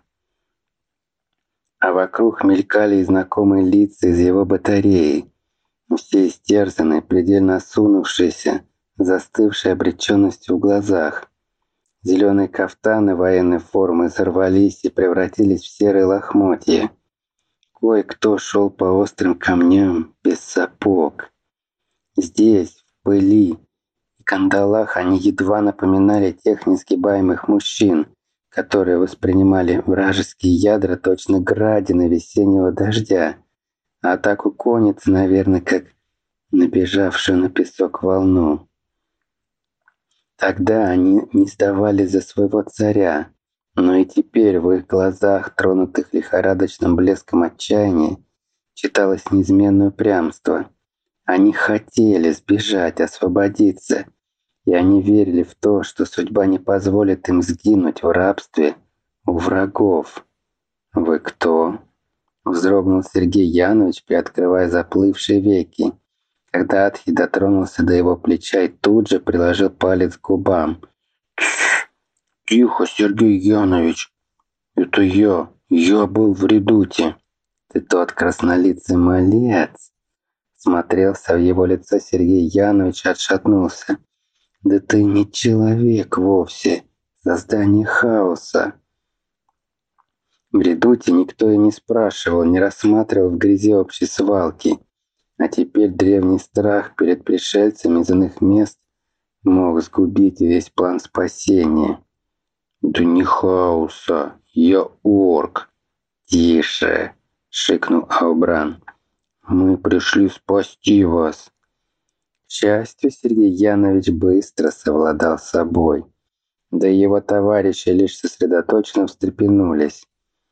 А вокруг мелькали и знакомые лица из его батареи, все истерзанные, предельно осунувшиеся, застывшие обреченностью в глазах. Зеленые кафтаны военной формы взорвались и превратились в серые лохмотья. Кое-кто шел по острым камням без сапог. Здесь, в пыли и кандалах, они едва напоминали тех несгибаемых мужчин, которые воспринимали вражеские ядра точно градины весеннего дождя, а атаку конницы, наверное, как набежавшую на песок волну. Тогда они не сдавались за своего царя, но и теперь в их глазах, тронутых лихорадочным блеском отчаяния, читалось неизменное упрямство. Они хотели сбежать, освободиться, и они верили в то, что судьба не позволит им сгинуть в рабстве у врагов. «Вы кто?» — вздрогнул Сергей Янович, приоткрывая заплывшие веки, когда Атхи дотронулся до его плеча и тут же приложил палец к губам. «Тихо, Сергей Янович! Это я был в редуте!» «Ты тот краснолицый малец!» Смотрелся в его лицо Сергей Янович и отшатнулся. «Да ты не человек вовсе, создание хаоса!» В редуте никто и не спрашивал, не рассматривал в грязи общей свалки. А теперь древний страх перед пришельцами из иных мест мог сгубить весь план спасения. «Да не хаоса, я орк!» «Тише!» — шикнул Аубран. «Мы пришли спасти вас!» К счастью, Сергей Янович быстро совладал с собой. Да и его товарищи лишь сосредоточенно встрепенулись.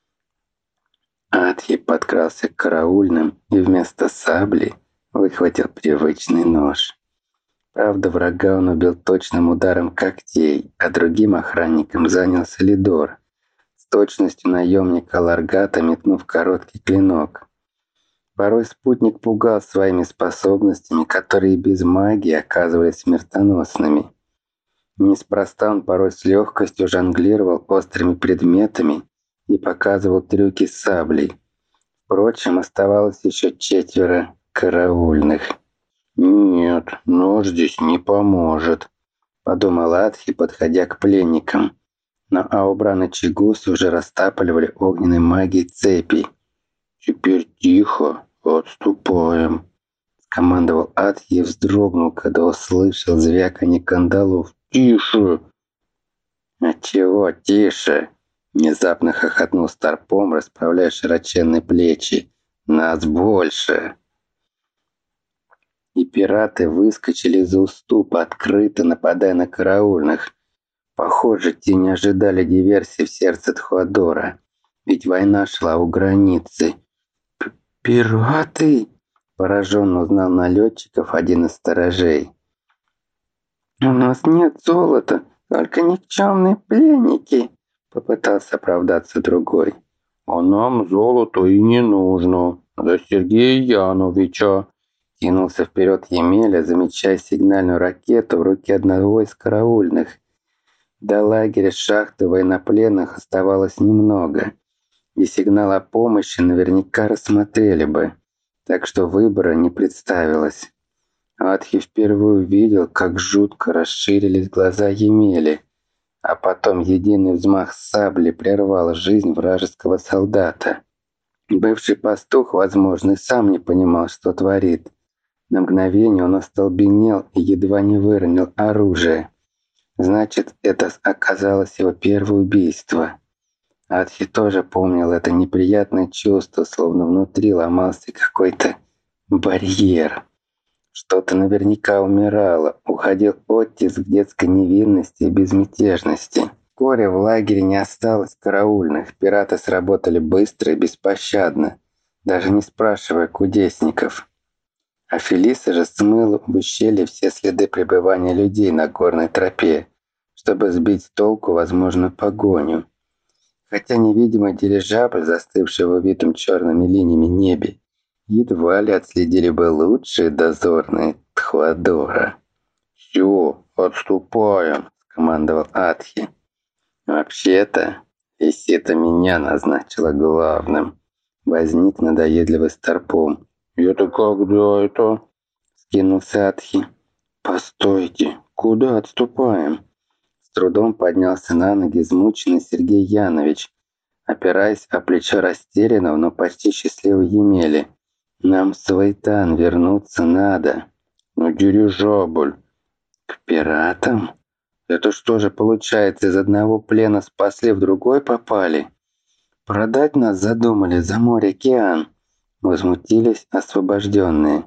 Атхи подкрался к караульным и вместо сабли выхватил привычный нож. Правда, врага он убил точным ударом когтей, а другим охранником занялся Лидор, с точностью наемника Ларгата метнув короткий клинок. Порой спутник пугал своими способностями, которые без магии оказывались смертоносными. Неспроста он порой с легкостью жонглировал острыми предметами и показывал трюки с саблей. Впрочем, оставалось еще 4 караульных. «Нет, нож здесь не поможет», — подумал Атхи, подходя к пленникам. Но Аубран и Чигус уже растапливали огненной магией цепи. «Теперь тихо, отступаем», — скомандовал Атхи и вздрогнул, когда услышал звяканье кандалов. «Тише!» «Отчего тише?» — внезапно хохотнул Старпом, расправляя широченные плечи. «Нас больше!» И пираты выскочили из-за уступа, открыто нападая на караульных. Похоже, те не ожидали диверсии в сердце Тхуадора, ведь война шла у границы. «Пираты?» – пораженно узнал налетчиков один из сторожей. «У нас нет золота, только никчемные пленники», – попытался оправдаться другой. «А нам золото и не нужно, за Сергея Яновича», – кинулся вперед Емеля, замечая сигнальную ракету в руке одного из караульных. До лагеря шахты военнопленных оставалось немного, и сигнал о помощи наверняка рассмотрели бы, так что выбора не представилось. Атхи впервые увидел, как жутко расширились глаза Емели, а потом единый взмах сабли прервал жизнь вражеского солдата. Бывший пастух, возможно, и сам не понимал, что творит. На мгновение он остолбенел и едва не выронил оружие. Значит, это оказалось его первое убийство. Атхи тоже помнил это неприятное чувство, словно внутри ломался какой-то барьер. Что-то наверняка умирало, уходил оттиск детской невинности и безмятежности. Вскоре в лагере не осталось караульных, пираты сработали быстро и беспощадно, даже не спрашивая кудесников. А Фелиса же смыла в ущелье все следы пребывания людей на горной тропе, чтобы сбить с толку возможную погоню. Хотя невидимый дирижабль, застывший в увитом черными линиями небе, едва ли отследили бы лучшие дозорные Тхуадора. «Все, отступаем», — скомандовал Атхи. «Вообще-то, Исита меня назначила главным», — возник надоедливый Старпом. «Это когда это?» — скинулся Атхи. «Постойте, куда отступаем?» С трудом поднялся на ноги измученный Сергей Янович, опираясь о плечо растерянного, но почти счастливого Емели. «Нам в Свейтан вернуться надо». «Но дирижабль...» «К пиратам? Это что же получается, из одного плена спасли, в другой попали? Продать нас задумали за море-океан?» Возмутились освобожденные.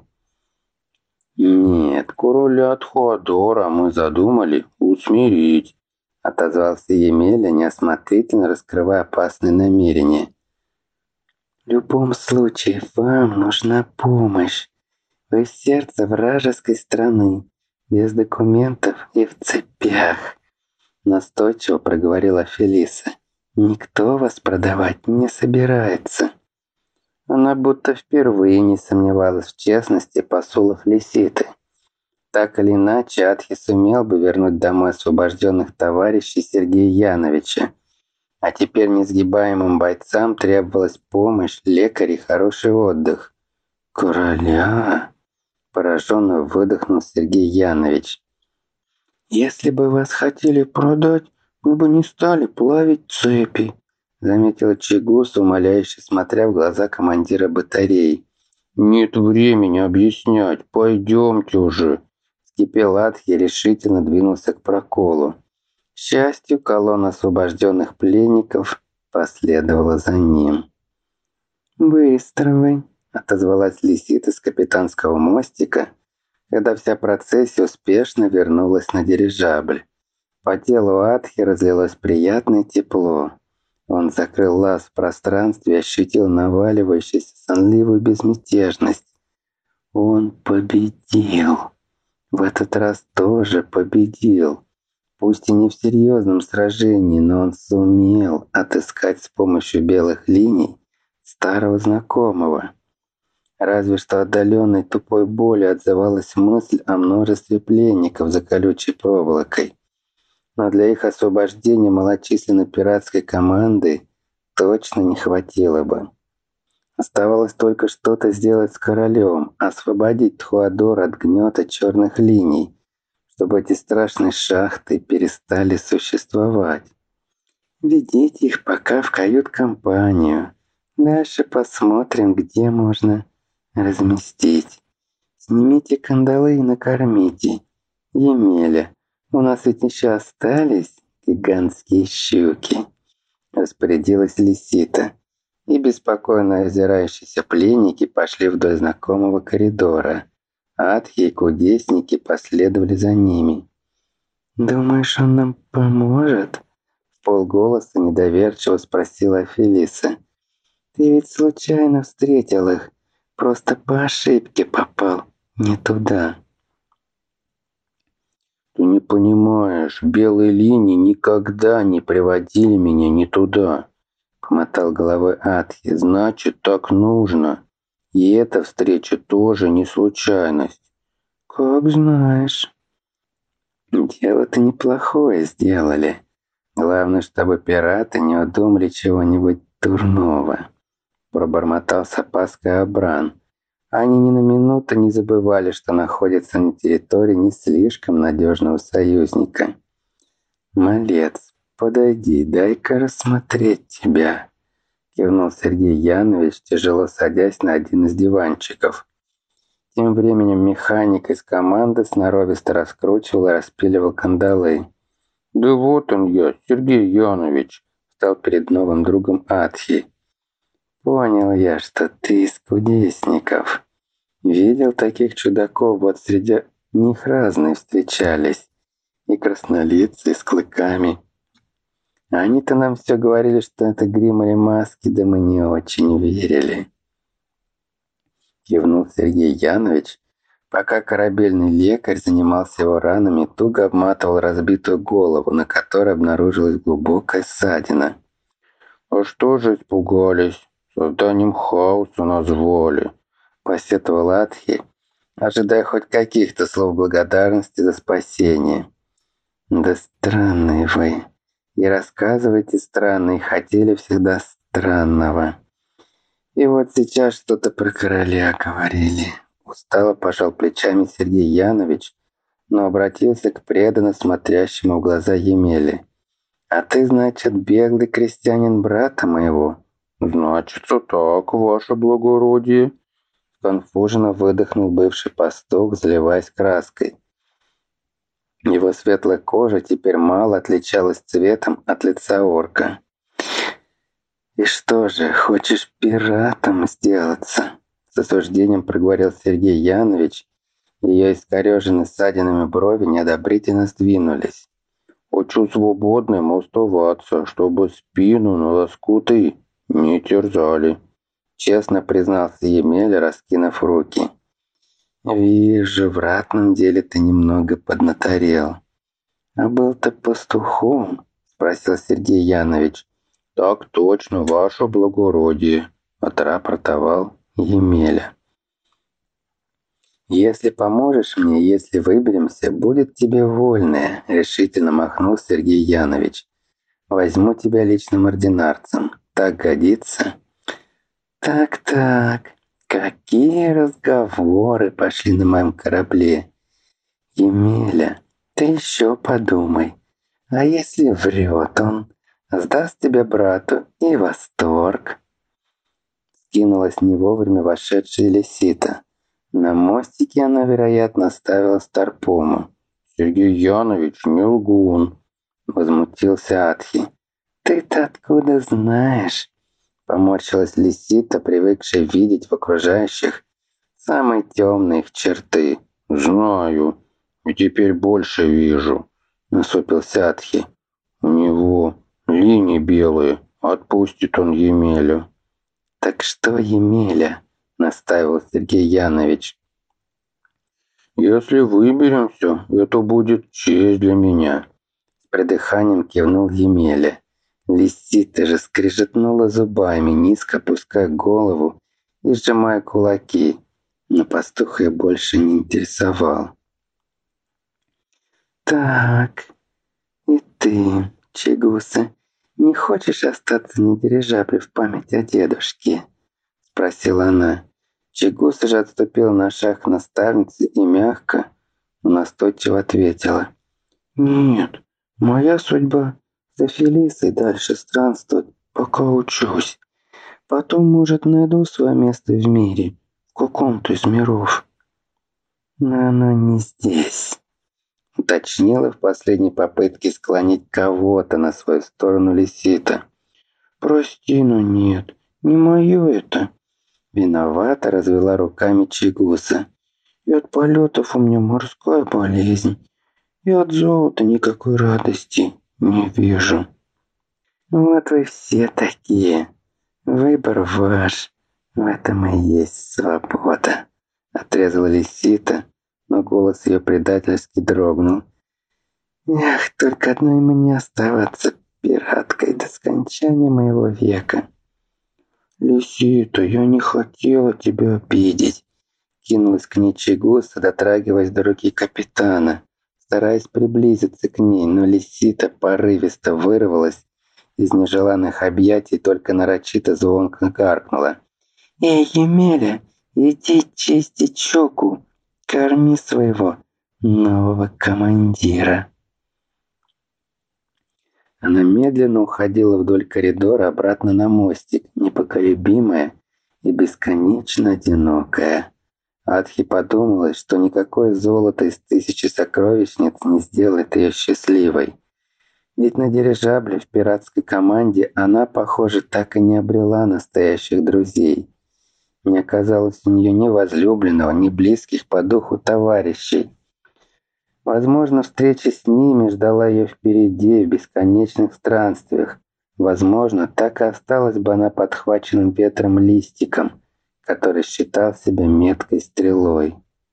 «Нет, короля Тхуадора мы задумали усмирить», — отозвался Емеля, неосмотрительно раскрывая опасные намерения. «В любом случае, вам нужна помощь. Вы в сердце вражеской страны, без документов и в цепях», — настойчиво проговорила Фелиса. «Никто вас продавать не собирается». Она будто впервые не сомневалась в честности посулов Лиситы. Так или иначе, Атхи сумел бы вернуть домой освобожденных товарищей Сергея Яновича. А теперь несгибаемым бойцам требовалась помощь, лекарь и хороший отдых. «Короля!» – пораженно выдохнул Сергей Янович. «Если бы вас хотели продать, мы бы не стали плавить цепи», – заметил Чигус, умоляюще смотря в глаза командира батареи. «Нет времени объяснять, пойдемте уже», – вскипел Атхи и решительно двинулся к проколу. К счастью, колонна освобожденных пленников последовала за ним. «Быстро вы», – отозвалась Лисита с капитанского мостика, когда вся процессия успешно вернулась на дирижабль. По телу Атхи разлилось приятное тепло. Он закрыл глаз в пространстве и ощутил наваливающуюся сонливую безмятежность. Он победил. В этот раз тоже победил. Пусть и не в серьезном сражении, но он сумел отыскать с помощью белых линий старого знакомого. Разве что отдаленной тупой болью отзывалась мысль о множестве пленников за колючей проволокой. Но для их освобождения малочисленной пиратской команды точно не хватило бы. Оставалось только что-то сделать с королем, освободить Тхуадор от гнета черных линий, чтобы эти страшные шахты перестали существовать. Ведите их пока в кают-компанию. Дальше посмотрим, где можно разместить. Снимите кандалы и накормите. Емеля, у нас ведь еще остались гигантские щуки. Распорядилась Лисита. И беспокойно озирающиеся пленники пошли вдоль знакомого коридора. Атхи и кудесники последовали за ними. «Думаешь, он нам поможет?» В полголоса недоверчиво спросила Фелиса. «Ты ведь случайно встретил их. Просто по ошибке попал не туда». «Ты не понимаешь, белые линии никогда не приводили меня не туда», — помотал головой Атхи. «Значит, так нужно. И эта встреча тоже не случайность». «Как знаешь». «Дело-то неплохое сделали. Главное, чтобы пираты не удумали чего-нибудь дурного», — пробормотал с опаской Абран. Они ни на минуту не забывали, что находятся на территории не слишком надежного союзника. «Малец, подойди, дай-ка рассмотреть тебя», — кивнул Сергей Янович, тяжело садясь на один из диванчиков. Тем временем механик из команды сноровисто раскручивал и распиливал кандалы. «Да вот он я, Сергей Янович», — встал перед новым другом Атхи. «Понял я, что ты из кудесников. Видел таких чудаков, вот среди них разные встречались. И краснолицые, с клыками. Они-то нам все говорили, что это грим или маски, да мы не очень верили». Кивнул Сергей Янович, пока корабельный лекарь занимался его ранами, туго обматывал разбитую голову, на которой обнаружилась глубокая ссадина. «А что же испугались? Созданием хаоса назвали», — посетовал Атхи, ожидая хоть каких-то слов благодарности за спасение. «Да странные вы. И рассказывайте странно, и хотели всегда странного. И вот сейчас что-то про короля говорили». Устало пожал плечами Сергей Янович, но обратился к преданно смотрящему в глаза Емеле. «А ты, значит, беглый крестьянин брата моего?» «Значится так, ваше благородие», — конфуженно выдохнул бывший пастух, заливаясь краской. Его светлая кожа теперь мало отличалась цветом от лица орка. «И что же, хочешь пиратом сделаться?» С осуждением проговорил Сергей Янович. Ее искореженные ссадинами брови неодобрительно сдвинулись. «Хочу свободным оставаться, чтобы спину на лоскуты не терзали», — честно признался Емеля, раскинув руки. «Вижу, в ратном деле ты немного поднаторел». «А был-то пастухом?» — спросил Сергей Янович. «Так точно, ваше благородие», — отрапортовал Емеля. «Если поможешь мне, если выберемся, будет тебе вольное», — решительно махнул Сергей Янович. «Возьму тебя личным ординарцем. Так годится?» «Так, какие разговоры пошли на моем корабле? Емеля, ты еще подумай. А если врет он, сдаст тебя брату и восторг». Скинулась не вовремя вошедшая Лисита. На мостике она, вероятно, ставила старпому. «Сергей Янович не лгун», — возмутился Атхи. «Ты-то откуда знаешь?» — поморщилась Лисита, привыкшая видеть в окружающих самые темные их черты. «Знаю, и теперь больше вижу», — насупился Атхи. «У него линии белые, отпустит он Емелю». «Так что Емеля?» — настаивал Сергей Янович. «Если выберемся, это будет честь для меня», — с придыханием кивнул Емеля. Лисита же скрежетнула зубами, низко опуская голову и сжимая кулаки, но пастух ее больше не интересовал. «Так, и ты, Чигуса, не хочешь остаться на дирижабле в память о дедушке?» — спросила она. Чигуса же отступила на шаг к наставнице и мягко, но настойчиво ответила. «Нет, моя судьба за Фелисой дальше странствовать, пока учусь. Потом, может, найду свое место в мире, в каком-то из миров. Но оно не здесь», — уточнила в последней попытке склонить кого-то на свою сторону Лисита. «Прости, но нет, не мое это». Виновато развела руками Чигуса. «И от полетов у меня морская болезнь, и от золота никакой радости не вижу». «Вот вы все такие. Выбор ваш. В этом и есть свобода», — отрезала Лисита, но голос ее предательски дрогнул. «Эх, только одной мне оставаться пираткой до скончания моего века». «Лисита, я не хотела тебя обидеть», — кинулась к ней Чигуса, дотрагиваясь до руки капитана, стараясь приблизиться к ней, но Лисита порывисто вырвалась из нежеланных объятий, только нарочито звонко гаркнула. «Эй, Емеля, иди чистить щеку, корми своего нового командира». Она медленно уходила вдоль коридора обратно на мостик, непоколебимая и бесконечно одинокая. Адхи подумалось, что никакое золото из 1000 сокровищниц не сделает ее счастливой. Ведь на дирижабле в пиратской команде она, похоже, так и не обрела настоящих друзей. Не оказалось у нее ни возлюбленного, ни близких по духу товарищей. Возможно, встреча с ними ждала ее впереди в бесконечных странствиях. Возможно, так и осталась бы она подхваченным ветром листиком, который считал себя меткой стрелой.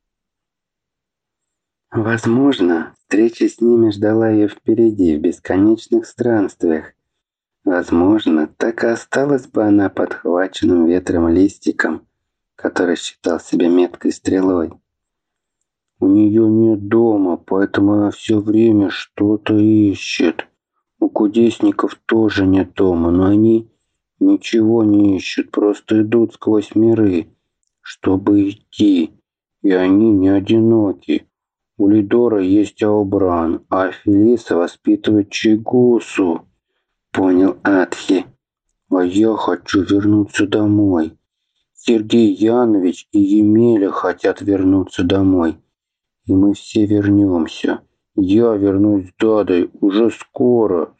Возможно, встреча с ними ждала ее впереди в бесконечных странствиях. Возможно, так и осталась бы она подхваченным ветром листиком, который считал себя меткой стрелой. У нее нет дома, поэтому она все время что-то ищет. У кудесников тоже нет дома, но они ничего не ищут, просто идут сквозь миры, чтобы идти. И они не одиноки. У Лидора есть Аубран, а Фелиса воспитывает Чигусу. Понял Атхи. А я хочу вернуться домой. Сергей Янович и Емеля хотят вернуться домой. И мы все вернемся. Я вернусь с Дадой уже скоро.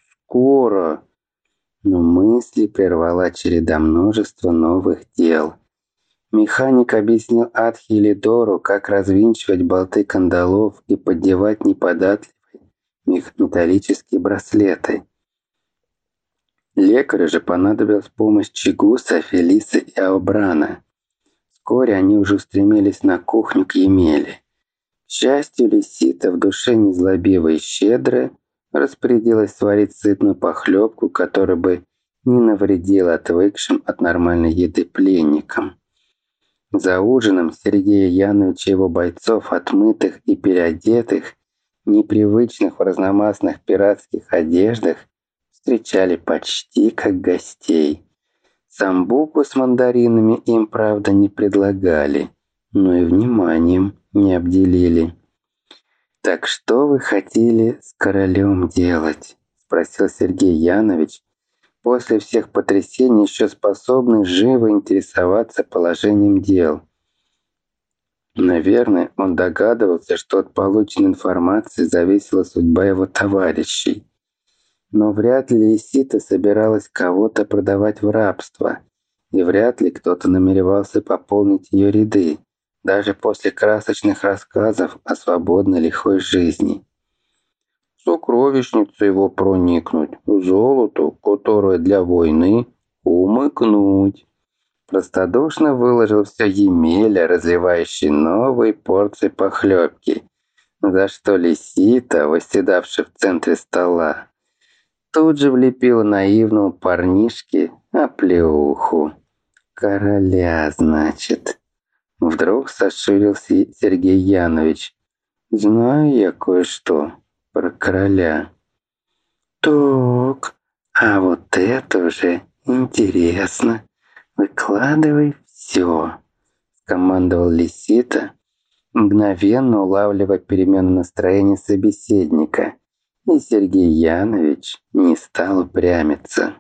Но мысли прервала череда множества новых дел. Механик объяснил Атхи и Лидору, как развинчивать болты кандалов и поддевать неподатливые металлические браслеты. Лекарю же понадобилась помощь Чигуса, Фелисы и Аубрана. Вскоре они уже устремились на кухню к Емеле. К счастью, Лисита, в душе незлобивая и щедрая, распорядилась сварить сытную похлебку, которая бы не навредил отвыкшим от нормальной еды пленникам. За ужином Сергея Яновича и его бойцов, отмытых и переодетых, непривычных в разномастных пиратских одеждах, встречали почти как гостей. Самбуку с мандаринами им, правда, не предлагали, но и вниманием не обделили. «Так что вы хотели с королем делать?» – спросил Сергей Янович, после всех потрясений еще способный живо интересоваться положением дел. Наверное, он догадывался, что от полученной информации зависела судьба его товарищей. Но вряд ли Исита собиралась кого-то продавать в рабство, и вряд ли кто-то намеревался пополнить ее ряды, даже после красочных рассказов о свободной лихой жизни. В сокровищницу его проникнуть, золоту, которое для войны, умыкнуть. Простодушно выложил все Емеля, разливающий новые порции похлебки, за что Лисита, восседавшая в центре стола, тут же влепила наивному парнишке оплеуху. «Короля, значит?» Вдруг соширился Сергей Янович. «Знаю я кое-что про короля». «Так, а вот это уже интересно. Выкладывай все», — скомандовал Лисита, мгновенно улавливая перемену настроения собеседника, и Сергей Янович не стал упрямиться.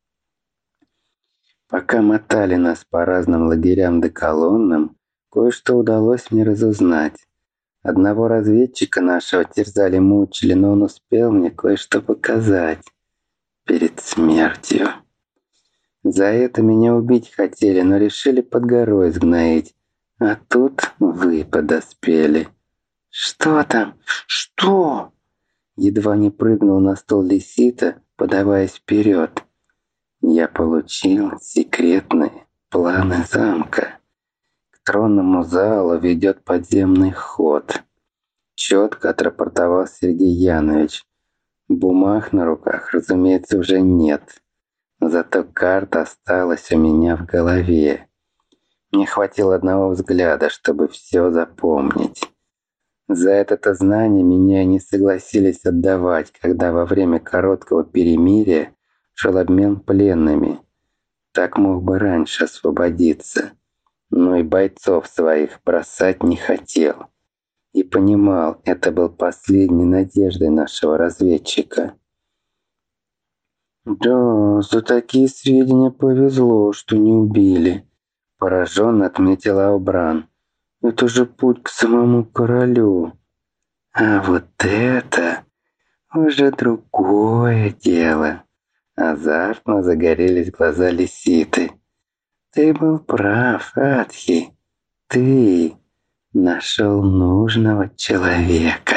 Пока мотали нас по разным лагерям да колоннам, кое-что удалось мне разузнать. Одного разведчика нашего терзали-мучили, но он успел мне кое-что показать перед смертью. За это меня убить хотели, но решили под горой сгноить. А тут вы подоспели. «Что там? Что?» Едва не прыгнул на стол Лисита, подаваясь вперед. Я получил секретные планы замка. К тронному залу ведет подземный ход. Четко отрапортовал Сергей Янович. Бумаг на руках, разумеется, уже нет. Зато карта осталась у меня в голове. Мне хватило одного взгляда, чтобы все запомнить. За это знание меня не согласились отдавать, когда во время короткого перемирия шел обмен пленными. Так мог бы раньше освободиться. Но и бойцов своих бросать не хотел. И понимал, это был последней надеждой нашего разведчика. «Да, за такие сведения повезло, что не убили», — пораженно отметила Аубран. «Это же путь к самому королю». «А вот это уже другое дело». Азартно загорелись глаза Лиситы. «Ты был прав, Атхи. Ты нашел нужного человека».